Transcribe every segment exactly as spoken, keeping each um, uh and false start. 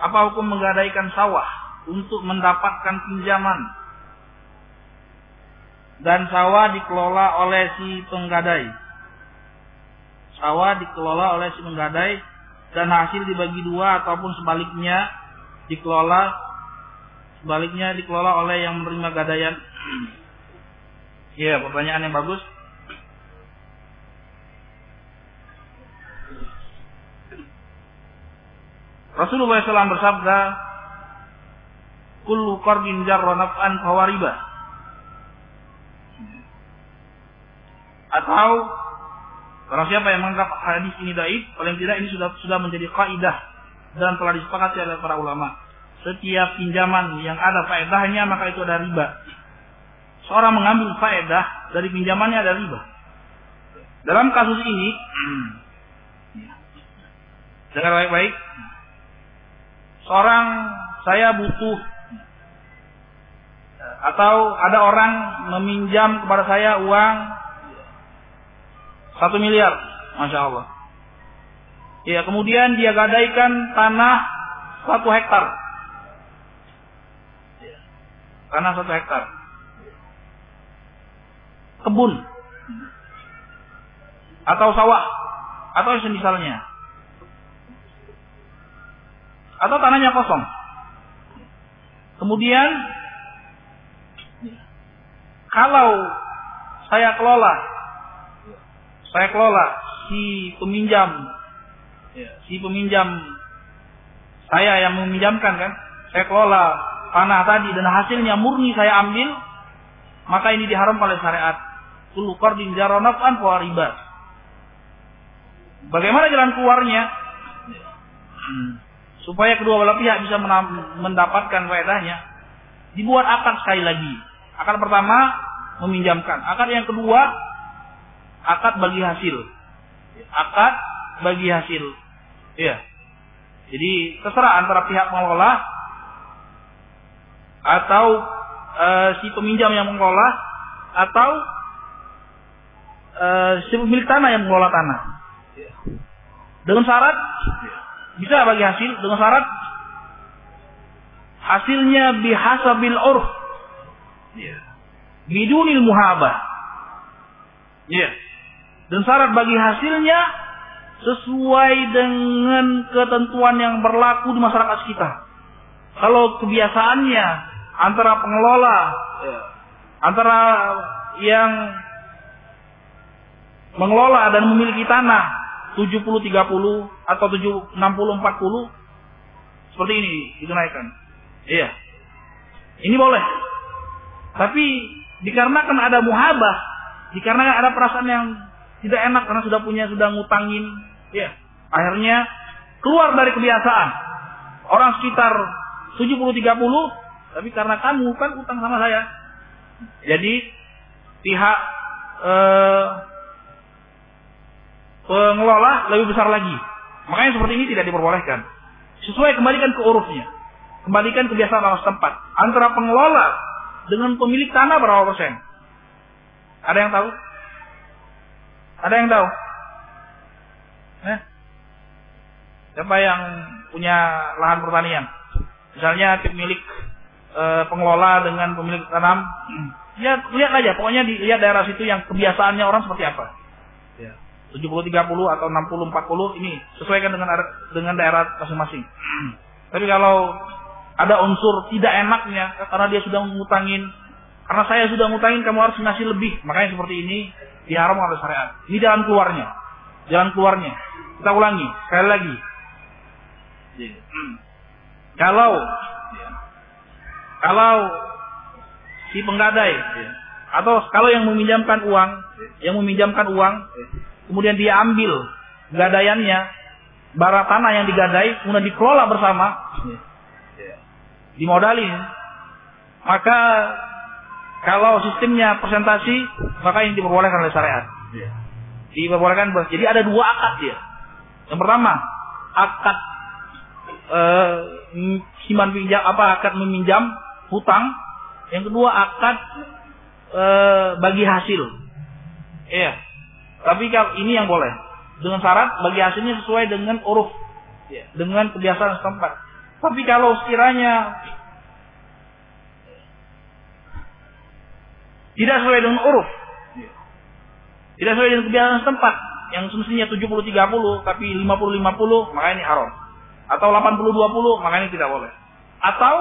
Apa hukum menggadaikan sawah untuk mendapatkan pinjaman dan sawah dikelola oleh si penggadai? Sawah dikelola oleh si penggadai dan hasil dibagi dua ataupun sebaliknya dikelola sebaliknya dikelola oleh yang menerima gadaian. Iya, pertanyaan yang bagus. Rasulullah shallallahu alaihi wasallam bersabda, "Kullu qardin jarra naf'an fahuwa riba." Atau barang siapa yang menganggap hadis ini dhaif, paling tidak ini sudah sudah menjadi kaidah dan telah disepakati oleh para ulama. Setiap pinjaman yang ada faedahnya maka itu ada riba. Seorang mengambil faedah dari pinjamannya ada riba. Dalam kasus ini, dengar baik-baik. Seorang saya butuh atau ada orang meminjam kepada saya uang satu miliar, masya Allah. Ya, kemudian dia gadaikan tanah satu hektar, tanah satu hektar, kebun atau sawah atau semisalnya, atau tanahnya kosong. Kemudian kalau saya kelola, saya kelola si peminjam, si peminjam saya yang meminjamkan kan, saya kelola tanah tadi dan hasilnya murni saya ambil, maka ini diharamkan oleh syariat. Kullu qardin jarra naf'an fahuwa riba. Bagaimana jalan keluarnya? Hmm. Supaya kedua belah pihak bisa mendapatkan faedahnya, dibuat akad sekali lagi. Akad pertama meminjamkan, akad yang kedua akad bagi hasil. Akad bagi hasil. Iya. Jadi terserah antara pihak mengelola atau e, si peminjam yang mengelola atau e, si pemilik tanah yang mengelola tanah. Dengan syarat bisa bagi hasil, dengan syarat hasilnya bihasabil urf, bidunil muhabah. Ya. Dan syarat bagi hasilnya sesuai dengan ketentuan yang berlaku di masyarakat kita. Kalau kebiasaannya antara pengelola, antara yang mengelola dan memiliki tanah tujuh puluh tiga puluh atau enam puluh empat puluh, seperti ini dinaikkan. Iya. Ini boleh. Tapi dikarenakan ada muhabah, dikarenakan ada perasaan yang tidak enak karena sudah punya, sudah ngutangin, ya. Akhirnya keluar dari kebiasaan. Orang sekitar tujuh puluh tiga puluh, tapi karena kamu kan utang sama saya. Jadi pihak eh, pengelola lebih besar lagi. Makanya seperti ini tidak diperbolehkan. Sesuai, kembalikan ke urufnya. Kembalikan kebiasaan orang setempat. Antara pengelola dengan pemilik tanah berapa persen? Ada yang tahu? Ada yang tahu? Eh? Siapa yang punya lahan pertanian? Misalnya pemilik e, pengelola dengan pemilik tanam. Ya, lihat aja. Pokoknya dilihat daerah situ yang kebiasaannya orang seperti apa. Ya. tujuh puluh tiga puluh atau enam puluh empat puluh, ini sesuaikan dengan dengan daerah masing-masing. Tapi kalau ada unsur tidak enaknya karena dia sudah ngutangin, karena saya sudah ngutangin kamu harus ngasih lebih, makanya seperti ini diharamkan oleh syariat. Ini jalan keluarnya. Jalan keluarnya. Kita ulangi sekali lagi. Kalau kalau si penggadai atau kalau yang meminjamkan uang, yang meminjamkan uang, kemudian dia ambil gadaiannya, barang tanah yang digadai, kemudian dikelola bersama, dimodalin, maka kalau sistemnya persentasi, maka ini diperbolehkan oleh syariat. Diperbolehkan. Jadi ada dua akad dia. Yang pertama, akad eh, simpan pinjam, apa akad meminjam hutang. Yang kedua, akad eh, bagi hasil. Iya. Tapi kalau ini yang boleh, dengan syarat bagi hasilnya sesuai dengan uruf, dengan kebiasaan setempat. Tapi kalau sekiranya tidak sesuai dengan uruf, tidak sesuai dengan kebiasaan setempat, yang semestinya tujuh puluh tiga puluh tapi lima puluh lima puluh, maka ini haram. Atau delapan puluh dua puluh, maka ini tidak boleh. Atau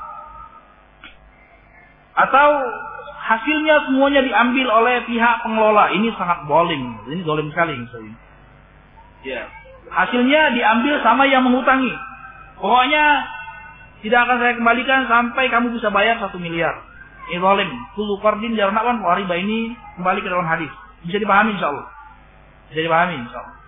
atau hasilnya semuanya diambil oleh pihak pengelola. Ini sangat zalim. Ini zalim sekali misalnya. Ya. Hasilnya diambil sama yang menghutangi. Pokoknya tidak akan saya kembalikan sampai kamu bisa bayar satu miliar. Ini zalim. Kullu qardin jarnawan wa riba, ini kembali ke dalam hadis. Bisa dipahami insyaallah. Bisa dipahami insyaallah.